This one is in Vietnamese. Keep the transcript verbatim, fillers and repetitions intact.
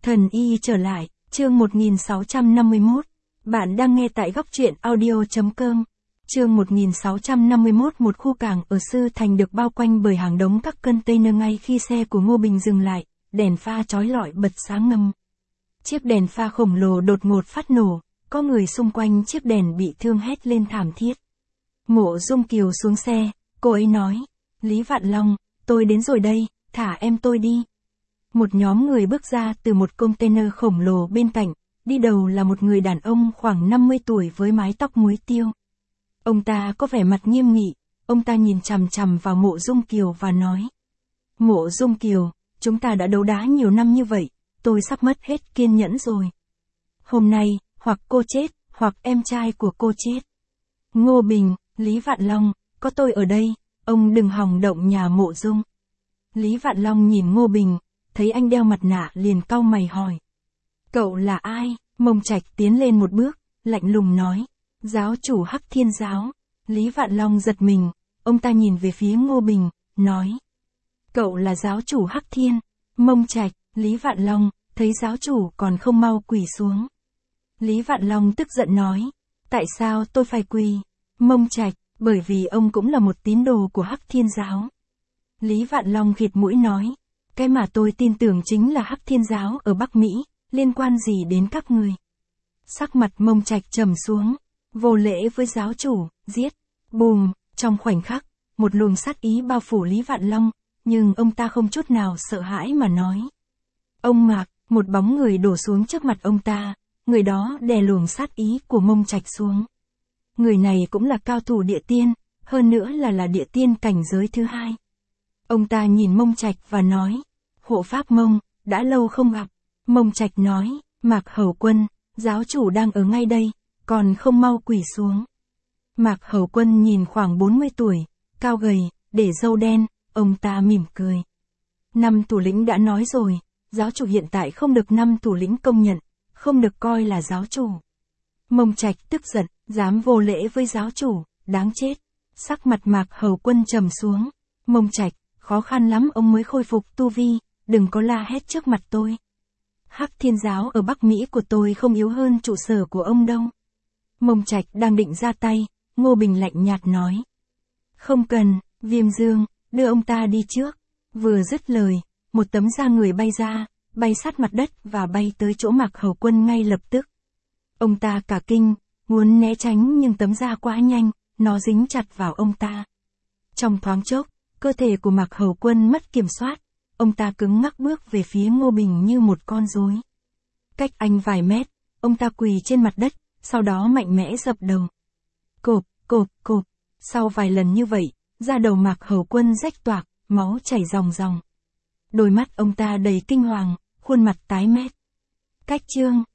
Thần y trở lại, chương một nghìn sáu trăm năm mươi mốt. Bạn đang nghe tại góc truyện audio chấm com. Chương một nghìn sáu trăm năm mươi mốt. Một khu cảng ở Sư Thành được bao quanh bởi hàng đống các container. Ngay khi xe của Ngô Bình dừng lại, đèn pha chói lọi bật sáng ngầm. Chiếc đèn pha khổng lồ đột ngột phát nổ, có người xung quanh chiếc đèn bị thương hét lên thảm thiết. Mộ Dung Kiều xuống xe, cô ấy nói, Lý Vạn Long, tôi đến rồi đây, thả em tôi đi. Một nhóm người bước ra từ một container khổng lồ bên cạnh, đi đầu là một người đàn ông khoảng năm mươi tuổi với mái tóc muối tiêu. Ông ta có vẻ mặt nghiêm nghị, ông ta nhìn chằm chằm vào Mộ Dung Kiều và nói. Mộ Dung Kiều, chúng ta đã đấu đá nhiều năm như vậy, tôi sắp mất hết kiên nhẫn rồi. Hôm nay, hoặc cô chết, hoặc em trai của cô chết. Ngô Bình, Lý Vạn Long, có tôi ở đây, ông đừng hòng động nhà Mộ Dung. Lý Vạn Long nhìn Ngô Bình, thấy anh đeo mặt nạ liền cau mày hỏi. Cậu là ai? Mông Trạch tiến lên một bước, lạnh lùng nói. Giáo chủ Hắc Thiên Giáo. Lý Vạn Long giật mình, ông ta nhìn về phía Ngô Bình, nói. Cậu là giáo chủ Hắc Thiên. Mông Trạch, Lý Vạn Long, thấy giáo chủ còn không mau quỳ xuống. Lý Vạn Long tức giận nói. Tại sao tôi phải quỳ? Mông Trạch, bởi vì ông cũng là một tín đồ của Hắc Thiên Giáo. Lý Vạn Long khịt mũi nói. Cái mà tôi tin tưởng chính là Hắc Thiên Giáo ở Bắc Mỹ, liên quan gì đến các người? Sắc mặt Mông Trạch trầm xuống, vô lễ với giáo chủ, giết, bùm, trong khoảnh khắc, một luồng sát ý bao phủ Lý Vạn Long, nhưng ông ta không chút nào sợ hãi mà nói. Ông Mạc, một bóng người đổ xuống trước mặt ông ta, người đó đè luồng sát ý của Mông Trạch xuống. Người này cũng là cao thủ địa tiên, hơn nữa là là địa tiên cảnh giới thứ hai. Ông ta nhìn Mông Trạch và nói, hộ pháp Mông, đã lâu không gặp. Mông Trạch nói, Mạc Hầu Quân, giáo chủ đang ở ngay đây, còn không mau quỳ xuống. Mạc Hầu Quân nhìn khoảng bốn mươi tuổi, cao gầy, để râu đen, ông ta mỉm cười. Năm thủ lĩnh đã nói rồi, giáo chủ hiện tại không được năm thủ lĩnh công nhận, không được coi là giáo chủ. Mông Trạch tức giận, dám vô lễ với giáo chủ, đáng chết. Sắc mặt Mạc Hầu Quân trầm xuống. Mông Trạch, khó khăn lắm ông mới khôi phục tu vi, đừng có la hét trước mặt tôi. Hắc Thiên Giáo ở Bắc Mỹ của tôi không yếu hơn trụ sở của ông đâu. Mông Trạch đang định ra tay, Ngô Bình lạnh nhạt nói. Không cần, Viêm Dương, đưa ông ta đi trước. Vừa dứt lời, một tấm da người bay ra, bay sát mặt đất và bay tới chỗ Mạc Hầu Quân ngay lập tức. Ông ta cả kinh, muốn né tránh nhưng tấm da quá nhanh, nó dính chặt vào ông ta. Trong thoáng chốc, cơ thể của Mạc Hầu Quân mất kiểm soát, ông ta cứng ngắc bước về phía Ngô Bình như một con rối. Cách anh vài mét, ông ta quỳ trên mặt đất, sau đó mạnh mẽ dập đầu. Cộp, cộp, cộp, sau vài lần như vậy, da đầu Mạc Hầu Quân rách toạc, máu chảy ròng ròng. Đôi mắt ông ta đầy kinh hoàng, khuôn mặt tái mét. Cách chương